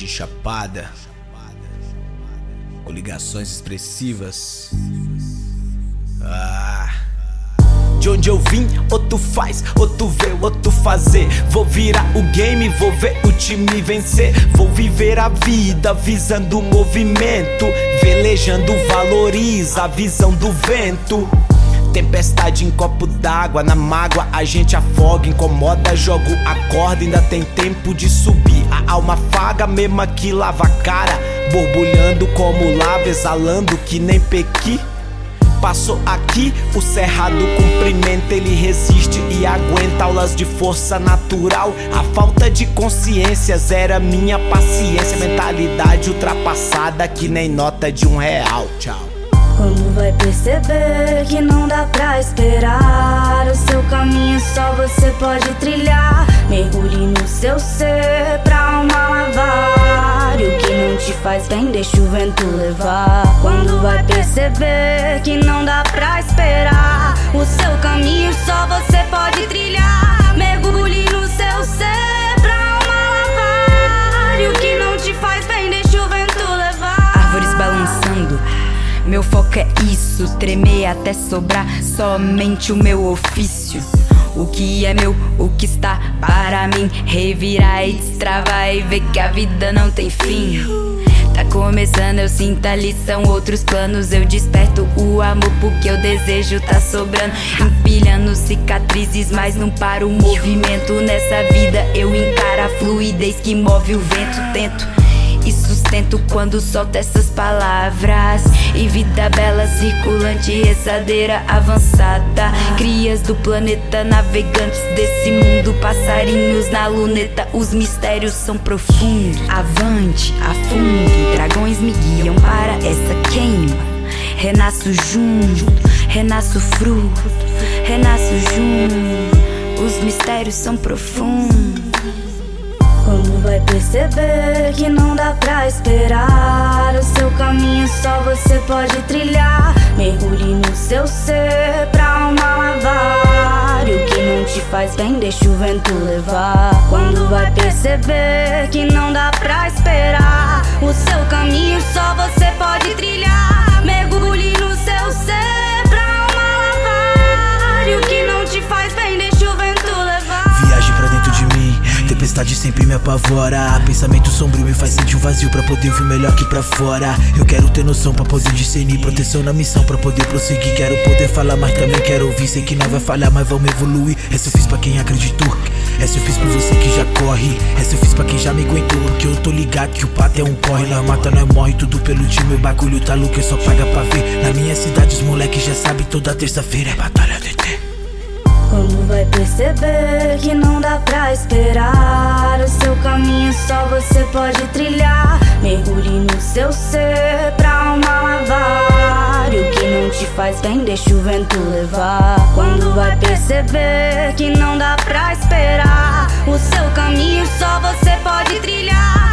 chapada, coligações expressivas. De onde eu vim, ou tu faz, ou tu vê, ou tu fazer. Vou virar o game, vou ver o time vencer. Vou viver a vida visando o movimento. Velejando valoriza a visão do vento. Tempestade em copo d'água, na mágoa a gente afoga. Incomoda, jogo a corda, ainda tem tempo de subir. A alma afaga, mesma que lava a cara. Borbulhando como lava, exalando que nem pequi. Passou aqui, o cerrado cumprimenta. Ele resiste e aguenta aulas de força natural. A falta de consciência zera minha paciência. Mentalidade ultrapassada que nem nota de R$1. Tchau. Quando vai perceber que não dá pra esperar, o seu caminho só você pode trilhar. Mergulhe no seu ser pra alma lavar. E o que não te faz bem, deixa o vento levar. Quando vai perceber que não dá pra esperar, o seu caminho só você pode trilhar. Mergulhe no seu ser pra alma lavar. E o que não te faz bem, deixa o vento levar. Árvores balançando, meu foco é isso, tremer até sobrar somente o meu ofício. O que é meu, o que está para mim. Revirar e destravar e ver que a vida não tem fim. Tá começando, eu sinto a lição, outros planos. Eu desperto o amor porque o desejo tá sobrando. Empilhando cicatrizes, mas não para o movimento. Nessa vida eu encaro a fluidez que move o vento. Tento e sustento quando solto essas palavras. E vida bela, circulante, rezadeira avançada. Crias do planeta, navegantes desse mundo. Passarinhos na luneta, os mistérios são profundos. Avante, a fundo, dragões me guiam para essa queima. Renasço junto, renasço fruto, renasço junto. Os mistérios são profundos. Quando vai perceber que não dá pra esperar, o seu caminho só você pode trilhar. Mergulhe no seu ser pra alma lavar. E o que não te faz bem, deixa o vento levar. Quando vai perceber que não dá pra esperar, o seu caminho só você pode trilhar. Mergulhe no seu ser pra alma lavar. E o que não te faz bem, deixa o vento levar. Viagem pra dentro de mim, tempestade sempre me apavora. Pensamento sombrio me faz sentir um vazio pra poder ouvir melhor que pra fora. Eu quero ter noção pra poder discernir, proteção na missão pra poder prosseguir. Quero poder falar, mas também quero ouvir. Sei que não vai falhar, mas vamos evoluir. Essa eu fiz pra quem acreditou, essa eu fiz pra você que já corre. Essa eu fiz pra quem já me aguentou, porque eu tô ligado que o pato é um corre. Nós mata, nós morre, tudo pelo time. Meu bagulho tá louco, eu só paga pra ver. Na minha cidade os moleques já sabem, toda terça-feira é batalha DT. Quando vai perceber que não dá pra esperar, o seu caminho só você pode trilhar. Mergulhe no seu ser pra alma lavar. E o que não te faz bem, deixa o vento levar. Quando vai perceber que não dá pra esperar, o seu caminho só você pode trilhar.